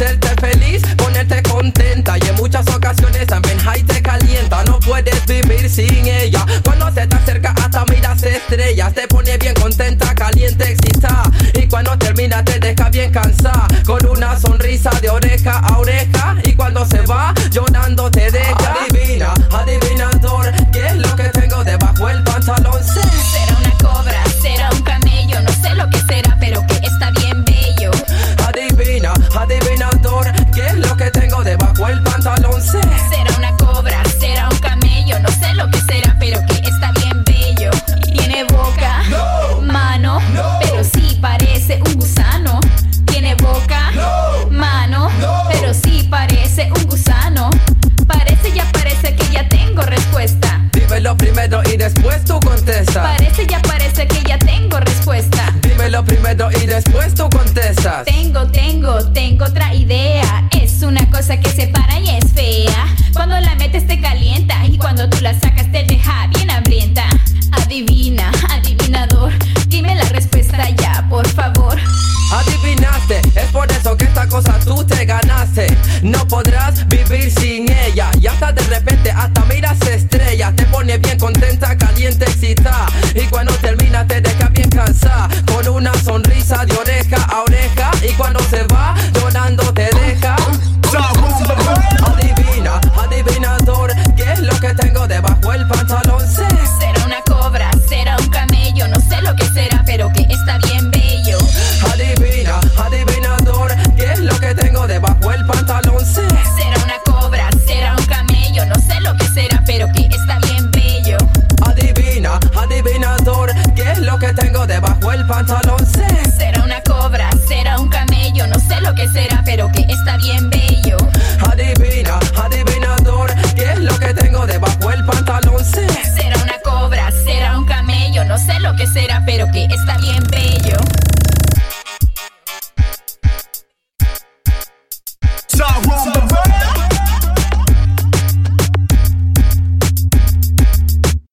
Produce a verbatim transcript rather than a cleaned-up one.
hacerte feliz, ponerte contenta. Y en muchas ocasiones también high te calienta. No puedes vivir sin ella. Cuando se te acerca hasta miras estrellas. Te pone bien contenta, caliente, excita. Y cuando termina te deja bien cansada, con una sonrisa de oreja a oreja. Y cuando se va, llorando te deja. Adivina, adivinador, ¿qué es lo que tengo debajo el pantalón? Sí. Será una cobra, será un camello, no sé lo que será, pero que está bien bello. Adivina, adivinador, ¿qué es lo que tengo debajo el pantalón? Sí. Será una cobra, será un camello, no sé lo que será, pero que está bien bello. Tiene boca, no, mano, no, pero sí parece un gusano. Tiene boca, no, mano, no, pero sí parece un gusano. Parece ya parece que ya tengo respuesta. Dímelo primero y después tú contestas. Parece ya parece que ya tengo respuesta. Dímelo primero y después tú contestas. Tengo, tengo, tengo otra idea. Es una cosa que se para y es fea. Cuando la metes te calienta y cuando tú la sacas te deja bien hambrienta. Adivina, adivinador, dime la respuesta ya, por favor. Adivinaste, es por eso que esta cosa tú te ganaste. No podrás vivir sin ella. Y hasta de repente hasta miras estrellas. Te pone bien contenta, caliente, excita. Y cuando termina te deja bien cansada, con una sonrisa de oreja a oreja. Y cuando se va, llorando te deja. Adivina, adivinador, ¿qué es lo que tengo debajo el pantalón? Sí. Será una cobra, será un camello, no sé lo que será, pero que está bien bello. Adivina, adivinador, ¿qué es lo que tengo debajo el pantalón? Sí. Será una cobra, será un camello, no sé lo que será, pero que está bien bello. Adivina, adivinador, ¿qué es lo que tengo debajo el pantalón? Sí. Será una cobra, será un camello, no sé lo que será, pero que está bien bello. Adivina, adivinador, ¿qué es lo que tengo debajo el pantalón? Sí. Será una cobra, será un camello, no sé lo que será, pero que está bien bello.